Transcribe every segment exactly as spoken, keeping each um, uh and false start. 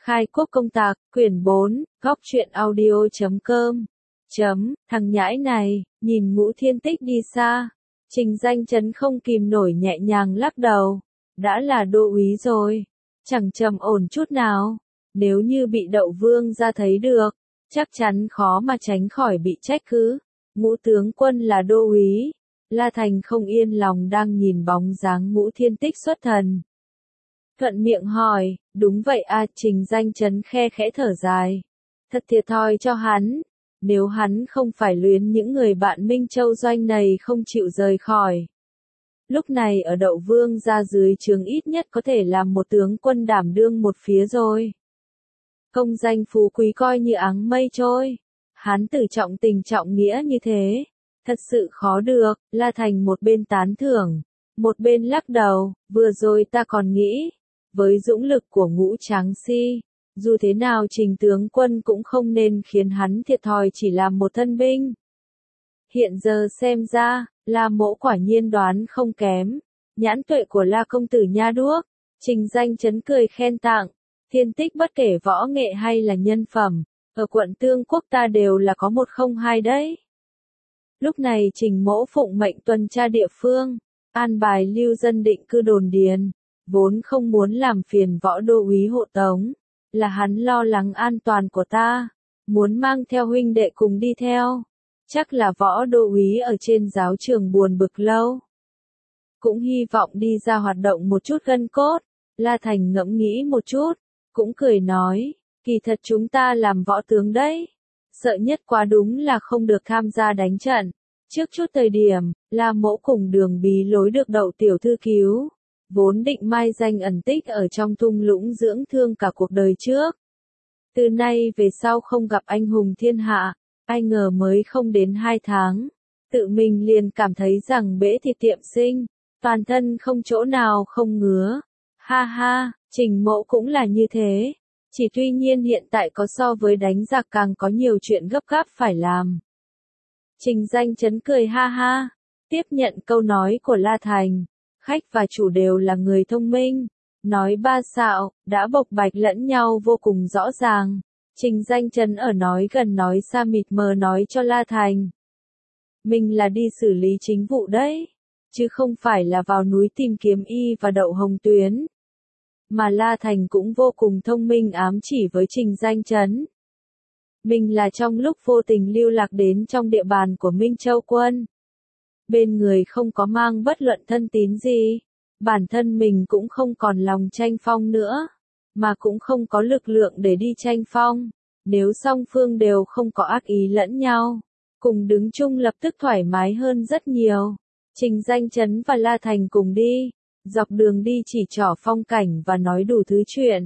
Khai quốc công tạc, quyển bốn, góc truyện audio chấm com. Chấm, thằng nhãi này, nhìn Ngũ Thiên Tích đi xa. Trình Danh Chấn không kìm nổi nhẹ nhàng lắc đầu. Đã là đô úy rồi. Chẳng trầm ổn chút nào. Nếu như bị Đậu Vương ra thấy được, chắc chắn khó mà tránh khỏi bị trách cứ. Ngũ tướng quân là đô úy. La Thành không yên lòng đang nhìn bóng dáng Ngũ Thiên Tích xuất thần. Thuận miệng hỏi, đúng vậy à, Trình Danh Chấn khe khẽ thở dài. Thật thiệt thòi cho hắn. Nếu hắn không phải luyến những người bạn Minh Châu Doanh này không chịu rời khỏi. Lúc này ở Đậu Vương ra dưới trướng ít nhất có thể làm một tướng quân đảm đương một phía rồi. Công danh phú quý coi như áng mây trôi. Hắn tử trọng tình trọng nghĩa như thế. Thật sự khó được, La Thành một bên tán thưởng, một bên lắc đầu, vừa rồi ta còn nghĩ, với dũng lực của Ngũ Tráng Si, dù thế nào Trình tướng quân cũng không nên khiến hắn thiệt thòi chỉ làm một thân binh. Hiện giờ xem ra, La Mỗ quả nhiên đoán không kém, nhãn tuệ của La công tử nha đuốc. Trình Danh Chấn cười khen tặng, Thiên Tích bất kể võ nghệ hay là nhân phẩm, ở quận Tương Quốc ta đều là có một không hai đấy. Lúc này Trình Mỗ phụng mệnh tuần tra địa phương, an bài lưu dân định cư đồn điền, vốn không muốn làm phiền võ đô úy hộ tống, là hắn lo lắng an toàn của ta, muốn mang theo huynh đệ cùng đi theo. Chắc là võ đô úy ở trên giáo trường buồn bực lâu. Cũng hy vọng đi ra hoạt động một chút gân cốt. La Thành ngẫm nghĩ một chút, cũng cười nói, kỳ thật chúng ta làm võ tướng đấy. Sợ nhất quá đúng là không được tham gia đánh trận. Trước chút thời điểm, La Mỗ cùng Đường Bí Lối được Đậu tiểu thư cứu. Vốn định mai danh ẩn tích ở trong thung lũng dưỡng thương cả cuộc đời trước. Từ nay về sau không gặp anh hùng thiên hạ, ai ngờ mới không đến hai tháng. Tự mình liền cảm thấy rằng bể thịt tiệm sinh, toàn thân không chỗ nào không ngứa. Ha ha, Trình Mỗ cũng là như thế. Chỉ tuy nhiên hiện tại có so với đánh giặc càng có nhiều chuyện gấp gáp phải làm. Trình Danh Chấn cười ha ha, tiếp nhận câu nói của La Thành. Khách và chủ đều là người thông minh, nói ba xạo, đã bộc bạch lẫn nhau vô cùng rõ ràng. Trình Danh Chấn ở nói gần nói xa mịt mờ nói cho La Thành. Mình là đi xử lý chính vụ đấy, chứ không phải là vào núi tìm kiếm y và Đậu Hồng Tuyến. Mà La Thành cũng vô cùng thông minh ám chỉ với Trình Danh Chấn. Mình là trong lúc vô tình lưu lạc đến trong địa bàn của Minh Châu quân. Bên người không có mang bất luận thân tín gì, bản thân mình cũng không còn lòng tranh phong nữa, mà cũng không có lực lượng để đi tranh phong. Nếu song phương đều không có ác ý lẫn nhau, cùng đứng chung lập tức thoải mái hơn rất nhiều. Trình Danh Chấn và La Thành cùng đi, dọc đường đi chỉ trỏ phong cảnh và nói đủ thứ chuyện.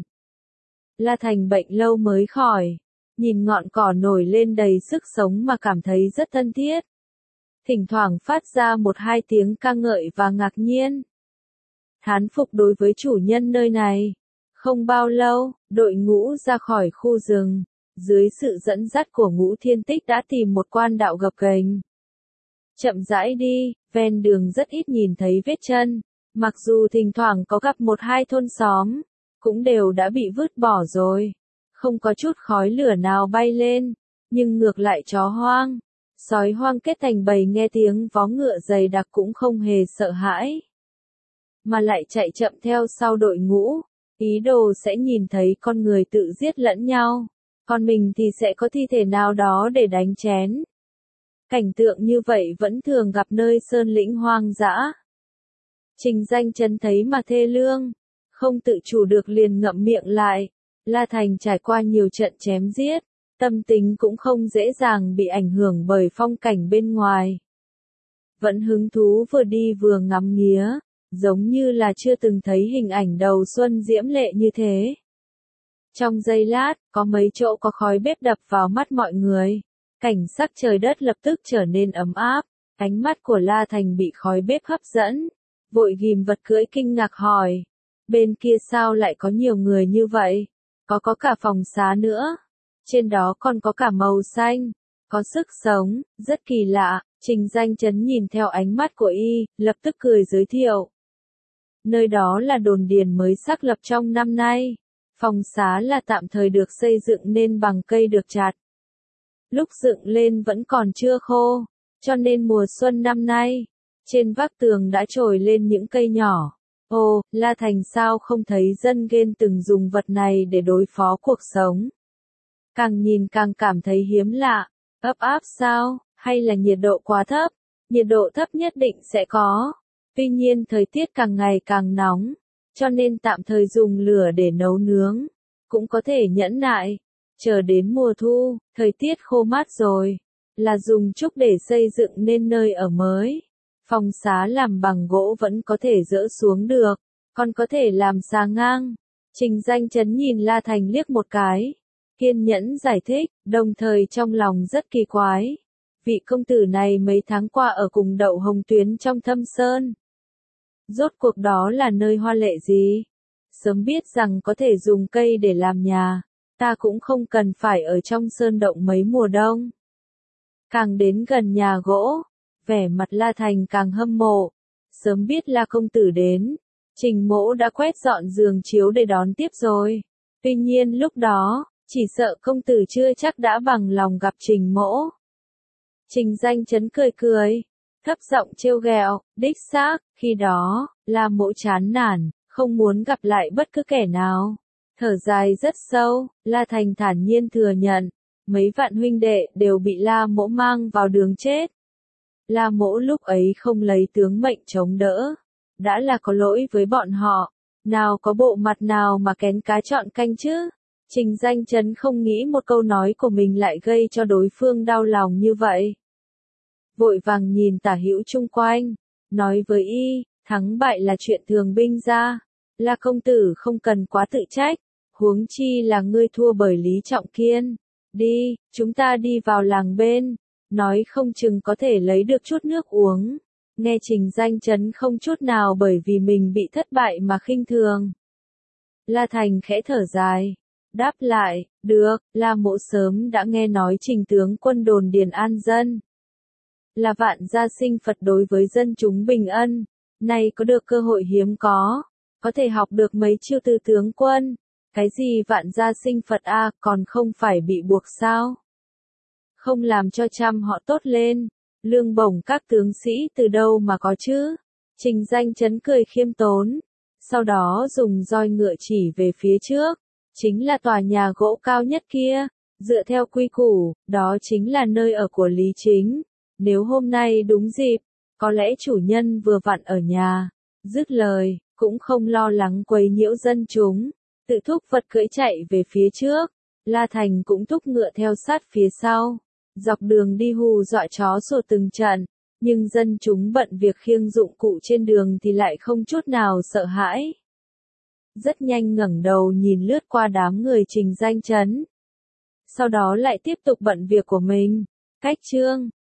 La Thành bệnh lâu mới khỏi, nhìn ngọn cỏ nổi lên đầy sức sống mà cảm thấy rất thân thiết. Thỉnh thoảng phát ra một hai tiếng ca ngợi và ngạc nhiên. Thán phục đối với chủ nhân nơi này. Không bao lâu, đội ngũ ra khỏi khu rừng, dưới sự dẫn dắt của Ngũ Thiên Tích đã tìm một quan đạo gập ghềnh. Chậm rãi đi, ven đường rất ít nhìn thấy vết chân, mặc dù thỉnh thoảng có gặp một hai thôn xóm, cũng đều đã bị vứt bỏ rồi. Không có chút khói lửa nào bay lên, nhưng ngược lại chó hoang, sói hoang kết thành bầy nghe tiếng vó ngựa dày đặc cũng không hề sợ hãi, mà lại chạy chậm theo sau đội ngũ, ý đồ sẽ nhìn thấy con người tự giết lẫn nhau, còn mình thì sẽ có thi thể nào đó để đánh chén. Cảnh tượng như vậy vẫn thường gặp nơi sơn lĩnh hoang dã. Trình Danh Chấn thấy mà thê lương, không tự chủ được liền ngậm miệng lại. La Thành trải qua nhiều trận chém giết, tâm tính cũng không dễ dàng bị ảnh hưởng bởi phong cảnh bên ngoài. Vẫn hứng thú vừa đi vừa ngắm nghía, giống như là chưa từng thấy hình ảnh đầu xuân diễm lệ như thế. Trong giây lát, có mấy chỗ có khói bếp đập vào mắt mọi người. Cảnh sắc trời đất lập tức trở nên ấm áp, ánh mắt của La Thành bị khói bếp hấp dẫn, vội ghim vật cưỡi kinh ngạc hỏi. Bên kia sao lại có nhiều người như vậy? Có có cả phòng xá nữa. Trên đó còn có cả màu xanh. Có sức sống, rất kỳ lạ. Trình Danh Chấn nhìn theo ánh mắt của y, lập tức cười giới thiệu. Nơi đó là đồn điền mới xác lập trong năm nay. Phòng xá là tạm thời được xây dựng nên bằng cây được chặt. Lúc dựng lên vẫn còn chưa khô, cho nên mùa xuân năm nay, trên vách tường đã trồi lên những cây nhỏ. Ồ, La Thành sao không thấy dân Gen từng dùng vật này để đối phó cuộc sống. Càng nhìn càng cảm thấy hiếm lạ, ấp áp sao, hay là nhiệt độ quá thấp? Nhiệt độ thấp nhất định sẽ có. Tuy nhiên thời tiết càng ngày càng nóng, cho nên tạm thời dùng lửa để nấu nướng, cũng có thể nhẫn nại. Chờ đến mùa thu, thời tiết khô mát rồi, là dùng trúc để xây dựng nên nơi ở mới. Phòng xá làm bằng gỗ vẫn có thể dỡ xuống được, còn có thể làm xà ngang. Trình Danh Chấn nhìn La Thành liếc một cái, kiên nhẫn giải thích, đồng thời trong lòng rất kỳ quái. Vị công tử này mấy tháng qua ở cùng Đậu Hồng Tuyến trong Thâm Sơn. Rốt cuộc đó là nơi hoa lệ gì? Sớm biết rằng có thể dùng cây để làm nhà, ta cũng không cần phải ở trong sơn động mấy mùa đông. Càng đến gần nhà gỗ, vẻ mặt La Thành càng hâm mộ. Sớm biết La công tử đến, Trình Mỗ đã quét dọn giường chiếu để đón tiếp rồi. Tuy nhiên lúc đó, chỉ sợ công tử chưa chắc đã bằng lòng gặp Trình Mỗ. Trình Danh Chấn cười cười, thấp giọng trêu ghẹo, đích xác, khi đó, La Mỗ chán nản, không muốn gặp lại bất cứ kẻ nào. Thở dài rất sâu, La Thành thản nhiên thừa nhận, mấy vạn huynh đệ đều bị La Mỗ mang vào đường chết. La Mỗ lúc ấy không lấy tướng mệnh chống đỡ, đã là có lỗi với bọn họ, nào có bộ mặt nào mà kén cá chọn canh chứ. Trình Danh Chấn không nghĩ một câu nói của mình lại gây cho đối phương đau lòng như vậy. Vội vàng nhìn tả hữu chung quanh, nói với y, thắng bại là chuyện thường binh ra, La công tử không cần quá tự trách, huống chi là ngươi thua bởi Lý Trọng Kiên. Đi, chúng ta đi vào làng bên, nói không chừng có thể lấy được chút nước uống. Nghe Trình Danh Chấn không chút nào bởi vì mình bị thất bại mà khinh thường. La Thành khẽ thở dài, đáp lại, được, La Mỗ sớm đã nghe nói Trình tướng quân đồn Điền An Dân là vạn gia sinh Phật đối với dân chúng bình ân, nay có được cơ hội hiếm có, có thể học được mấy chiêu từ tướng quân. Cái gì vạn gia sinh Phật a, à, còn không phải bị buộc sao? Không làm cho trăm họ tốt lên, lương bổng các tướng sĩ từ đâu mà có chứ? Trình Danh Chấn cười khiêm tốn, sau đó dùng roi ngựa chỉ về phía trước, chính là tòa nhà gỗ cao nhất kia, dựa theo quy củ, đó chính là nơi ở của Lý Chính. Nếu hôm nay đúng dịp, có lẽ chủ nhân vừa vặn ở nhà. Dứt lời, cũng không lo lắng quấy nhiễu dân chúng, tự thúc vật cưỡi chạy về phía trước. La Thành cũng thúc ngựa theo sát phía sau, dọc đường đi hù dọa chó sủa từng trận, nhưng dân chúng bận việc khiêng dụng cụ trên đường thì lại không chút nào sợ hãi. Rất nhanh ngẩng đầu nhìn lướt qua đám người Trình Danh Chấn, sau đó lại tiếp tục bận việc của mình. Cách chương